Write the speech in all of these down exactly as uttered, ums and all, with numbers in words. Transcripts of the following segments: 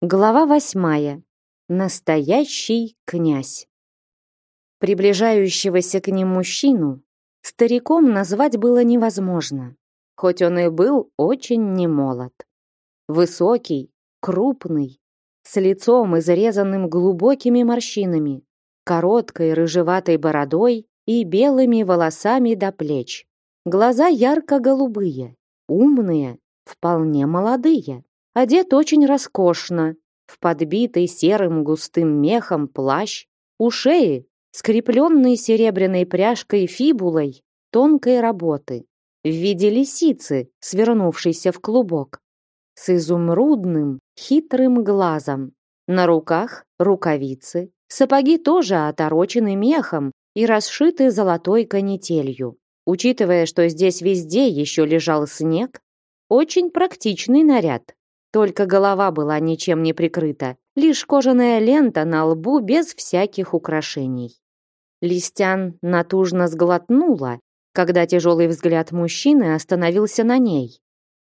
Глава восьмая. Настоящий князь. Приближающегося к ним мужчину стариком назвать было невозможно, хоть он и был очень немолод. Высокий, крупный, с лицом, изрезанным глубокими морщинами, короткой рыжеватой бородой и белыми волосами до плеч. Глаза ярко-голубые, умные, вполне молодые. Одет очень роскошно, в подбитый серым густым мехом плащ, у шеи скрепленный серебряной пряжкой фибулой тонкой работы, в виде лисицы, свернувшейся в клубок, с изумрудным хитрым глазом. На руках рукавицы, сапоги тоже оторочены мехом и расшиты золотой канителью. Учитывая, что здесь везде еще лежал снег, очень практичный наряд. Только голова была ничем не прикрыта, лишь кожаная лента на лбу без всяких украшений. Листян натужно сглотнула, когда тяжелый взгляд мужчины остановился на ней.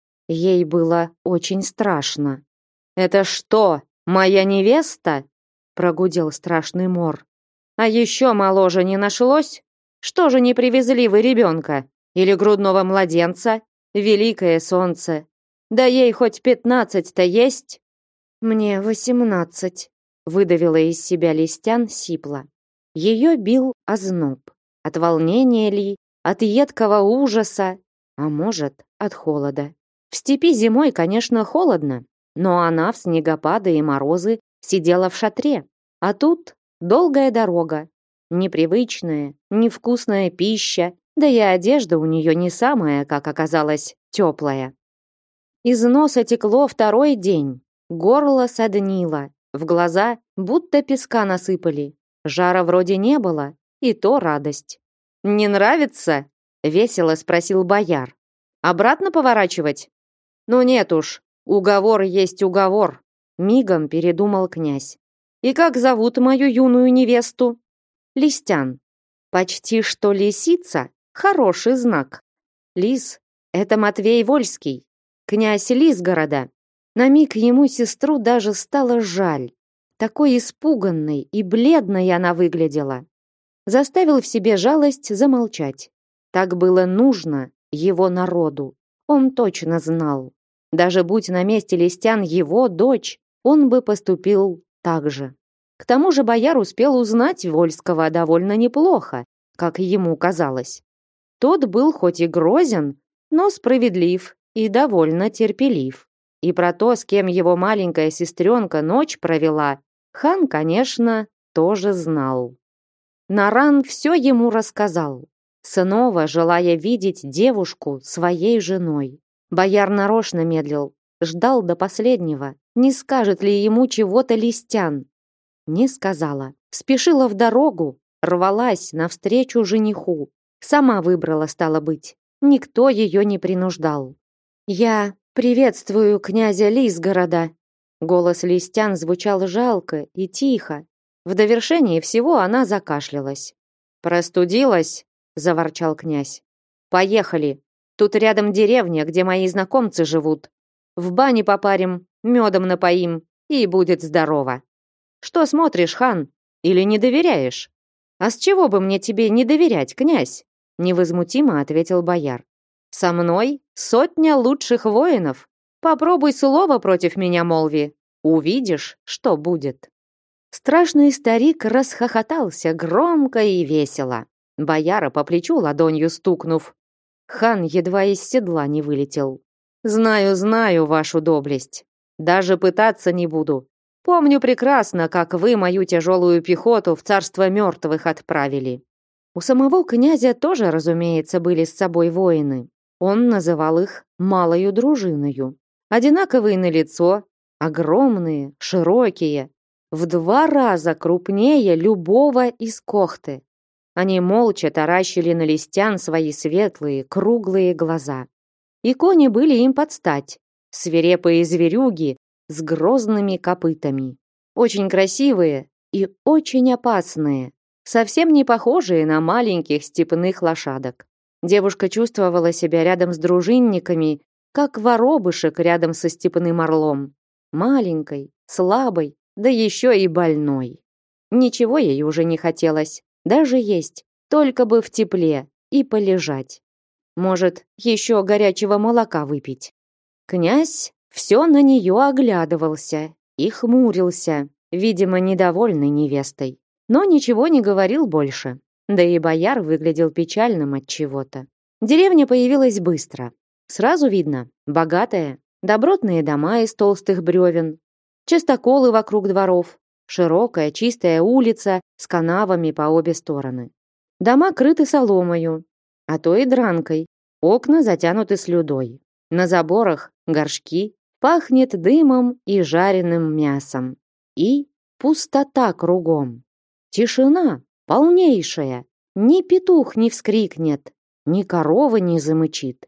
Ей было очень страшно. «Это что, моя невеста?» — прогудел страшный мор. «А еще моложе не нашлось? Что же не привезли вы ребенка? Или грудного младенца? Великое солнце! Да ей хоть пятнадцать-то есть?» «Мне восемнадцать», — выдавила из себя Листян сипло. Ее бил озноб. От волнения ли, от едкого ужаса, а может, от холода. В степи зимой, конечно, холодно, но она в снегопады и морозы сидела в шатре. А тут долгая дорога, непривычная, невкусная пища, да и одежда у нее не самая, как оказалось, теплая. Из носа текло второй день, горло соднило, в глаза будто песка насыпали. Жара вроде не было, и то радость. «Не нравится?» — весело спросил бояр. «Обратно поворачивать?» «Ну нет уж, уговор есть уговор», — мигом передумал князь. «И как зовут мою юную невесту?» «Листян. Почти что лисица — хороший знак. Лис — это Матвей Вольский, князь Лисгорода». На миг ему сестру даже стало жаль. Такой испуганной и бледной она выглядела. Заставил в себе жалость замолчать. Так было нужно его народу. Он точно знал. Даже будь на месте Листян его дочь, он бы поступил так же. К тому же бояр успел узнать Вольского довольно неплохо, как ему казалось. Тот был хоть и грозен, но справедлив и довольно терпелив. И про то, с кем его маленькая сестренка ночь провела, хан, конечно, тоже знал. Наран все ему рассказал, снова желая видеть девушку своей женой. Бояр нарочно медлил, ждал до последнего, не скажет ли ему чего-то Листян. Не сказала, спешила в дорогу, рвалась навстречу жениху. Сама выбрала, стало быть, никто ее не принуждал. «Я приветствую князя Лисгорода». Голос Листян звучал жалко и тихо. В довершении всего она закашлялась. «Простудилась?» — заворчал князь. «Поехали. Тут рядом деревня, где мои знакомцы живут. В бане попарим, медом напоим, и будет здорово. Что смотришь, хан? Или не доверяешь?» «А с чего бы мне тебе не доверять, князь?» — невозмутимо ответил бояр. «Со мной сотня лучших воинов. Попробуй слово против меня молви. Увидишь, что будет». Страшный старик расхохотался громко и весело, бояра по плечу ладонью стукнув. Хан едва из седла не вылетел. «Знаю, знаю вашу доблесть. Даже пытаться не буду. Помню прекрасно, как вы мою тяжелую пехоту в царство мертвых отправили». У самого князя тоже, разумеется, были с собой воины. Он называл их малою дружиною. Одинаковые на лицо, огромные, широкие, в два раза крупнее любого из кохты. Они молча таращили на Листян свои светлые, круглые глаза. И кони были им под стать, свирепые зверюги с грозными копытами. Очень красивые и очень опасные, совсем не похожие на маленьких степных лошадок. Девушка чувствовала себя рядом с дружинниками, как воробышек рядом со степным орлом. Маленькой, слабой, да еще и больной. Ничего ей уже не хотелось, даже есть, только бы в тепле и полежать. Может, еще горячего молока выпить. Князь все на нее оглядывался и хмурился, видимо, недовольный невестой. Но ничего не говорил больше. Да и бояр выглядел печальным от чего-то. Деревня появилась быстро. Сразу видно, богатая, добротные дома из толстых бревен, частоколы вокруг дворов, широкая чистая улица с канавами по обе стороны. Дома крыты соломою, а то и дранкой. Окна затянуты слюдой. На заборах горшки, пахнет дымом и жареным мясом. И пустота кругом. Тишина полнейшая. Ни петух не вскрикнет, ни корова не замычит.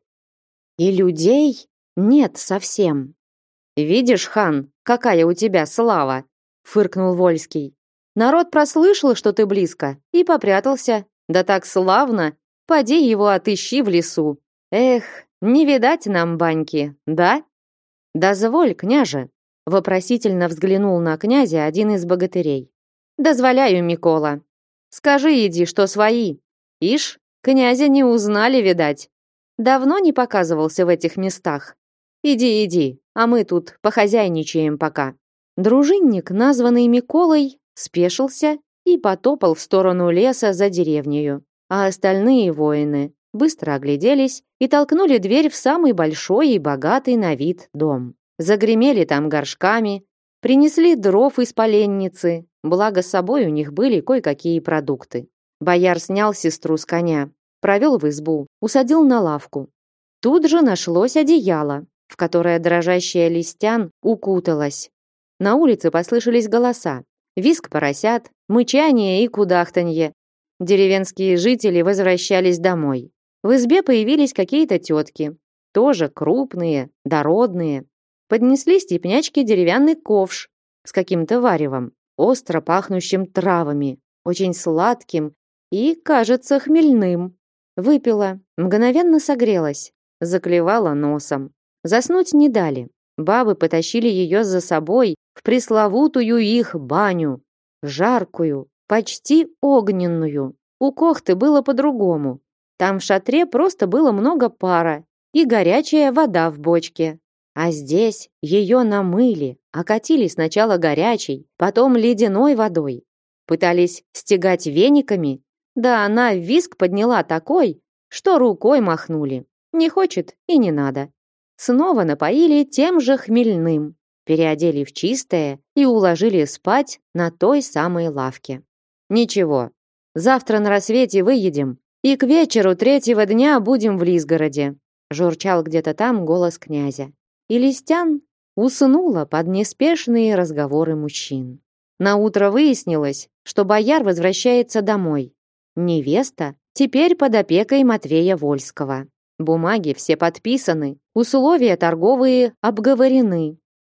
И людей нет совсем. «Видишь, хан, какая у тебя слава!» — фыркнул Вольский. «Народ прослышал, что ты близко, и попрятался. Да так славно! Поди его отыщи в лесу. Эх, не видать нам баньки, да?» «Дозволь, княже!» — вопросительно взглянул на князя один из богатырей. «Дозволяю, Микола. Скажи, иди, что свои. Ишь, князя не узнали, видать. Давно не показывался в этих местах. Иди, иди, а мы тут похозяйничаем пока». Дружинник, названный Миколой, спешился и потопал в сторону леса за деревнею, а остальные воины быстро огляделись и толкнули дверь в самый большой и богатый на вид дом. Загремели там горшками, принесли дров из поленницы, благо с собой у них были кое-какие продукты. Бояр снял сестру с коня, провел в избу, усадил на лавку. Тут же нашлось одеяло, в которое дрожащая Листян укуталась. На улице послышались голоса, визг поросят, мычание и кудахтанье. Деревенские жители возвращались домой. В избе появились какие-то тетки, тоже крупные, дородные. Поднесли степнячке деревянный ковш с каким-то варевом, остро пахнущим травами, очень сладким и, кажется, хмельным. Выпила, мгновенно согрелась, заклевала носом. Заснуть не дали. Бабы потащили ее за собой в пресловутую их баню. Жаркую, почти огненную. У Кохты было по-другому. Там в шатре просто было много пара и горячая вода в бочке. А здесь ее намыли, окатили сначала горячей, потом ледяной водой. Пытались стегать вениками, да она визг подняла такой, что рукой махнули. Не хочет и не надо. Снова напоили тем же хмельным, переодели в чистое и уложили спать на той самой лавке. «Ничего, завтра на рассвете выедем, и к вечеру третьего дня будем в Лизгороде», журчал где-то там голос князя. И Листян уснула под неспешные разговоры мужчин. Наутро выяснилось, что бояр возвращается домой. Невеста теперь под опекой Матвея Вольского. Бумаги все подписаны, условия торговые обговорены.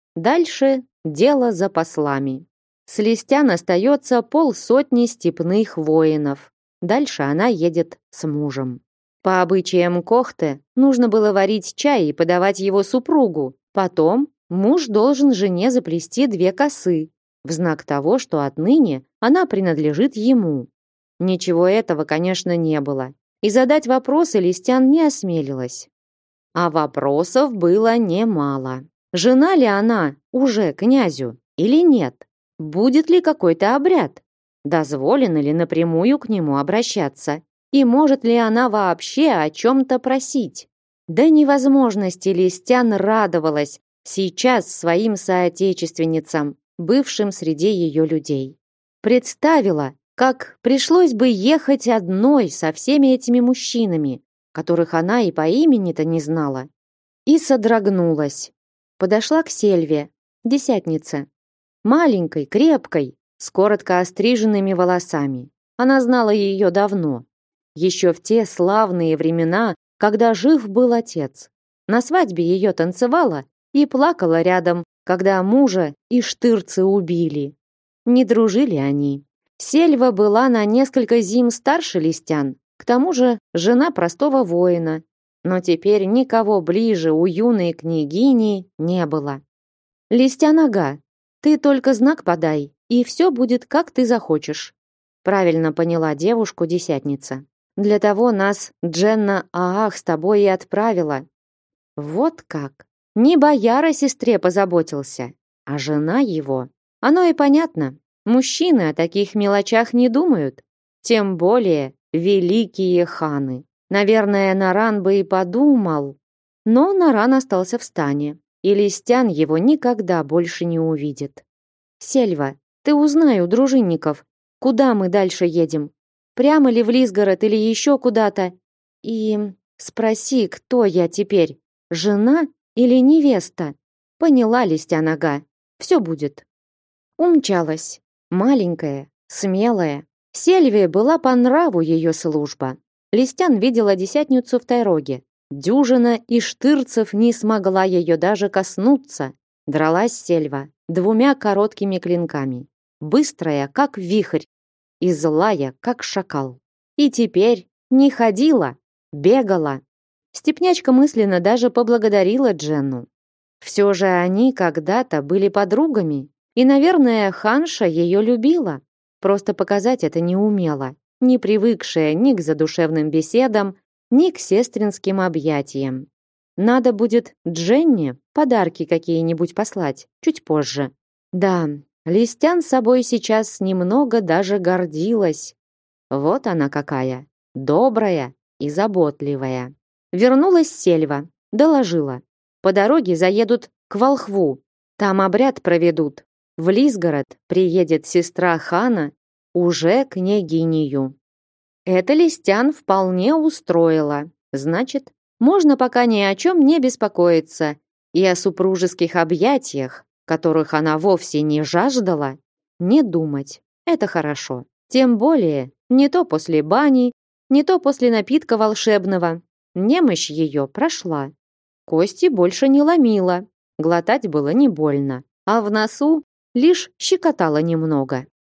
Дальше дело за послами. С Листян остается полсотни степных воинов. Дальше она едет с мужем. По обычаям Кохты нужно было варить чай и подавать его супругу. Потом муж должен жене заплести две косы, в знак того, что отныне она принадлежит ему. Ничего этого, конечно, не было. И задать вопросы Листян не осмелилась. А вопросов было немало. Жена ли она уже князю или нет? Будет ли какой-то обряд? Дозволено ли напрямую к нему обращаться? И может ли она вообще о чем-то просить? До невозможности Листян радовалась сейчас своим соотечественницам, бывшим среди ее людей. Представила, как пришлось бы ехать одной со всеми этими мужчинами, которых она и по имени-то не знала. И содрогнулась. Подошла к Сельве, десятнице. Маленькой, крепкой, с коротко остриженными волосами. Она знала ее давно. Еще в те славные времена, когда жив был отец. На свадьбе ее танцевала и плакала рядом, когда мужа и штырцы убили. Не дружили они. Сельва была на несколько зим старше Листян, к тому же жена простого воина. Но теперь никого ближе у юной княгини не было. «Листян ага, Ты только знак подай, и все будет, как ты захочешь. Правильно поняла девушку десятница. Для того нас Дженна Аах с тобой и отправила. Вот как. Не бояр о сестре позаботился, а жена его. Оно и понятно. Мужчины о таких мелочах не думают. Тем более великие ханы. Наверное, Наран бы и подумал. Но Наран остался в стане, и Листян его никогда больше не увидит. Сельва, ты узнай у дружинников, куда мы дальше едем. Прямо ли в Лисгород или еще куда-то? И спроси, кто я теперь, жена или невеста? Поняла, Листянага. Все будет. Умчалась. Маленькая, смелая. Сельве была по нраву ее служба. Листян видела десятницу в Тайроге. Дюжина и штырцев не смогла ее даже коснуться. Дралась Сельва двумя короткими клинками. Быстрая, как вихрь, и злая, как шакал. И теперь не ходила, бегала. Степнячка мысленно даже поблагодарила Дженну. Все же они когда-то были подругами, и, наверное, ханша ее любила. Просто показать это не умела, не привыкшая ни к задушевным беседам, ни к сестринским объятиям. Надо будет Дженне подарки какие-нибудь послать чуть позже. Да, Листян собой сейчас немного даже гордилась. Вот она какая, добрая и заботливая. Вернулась Сельва, доложила. По дороге заедут к Волхву, там обряд проведут. В Лисгород приедет сестра хана, уже княгинею. Это Листян вполне устроило. Значит, можно пока ни о чем не беспокоиться, и о супружеских объятиях, которых она вовсе не жаждала, не думать. Это хорошо. Тем более, не то после бани, не то после напитка волшебного. Немощь ее прошла. Кости больше не ломила, глотать было не больно, а в носу лишь щекотало немного.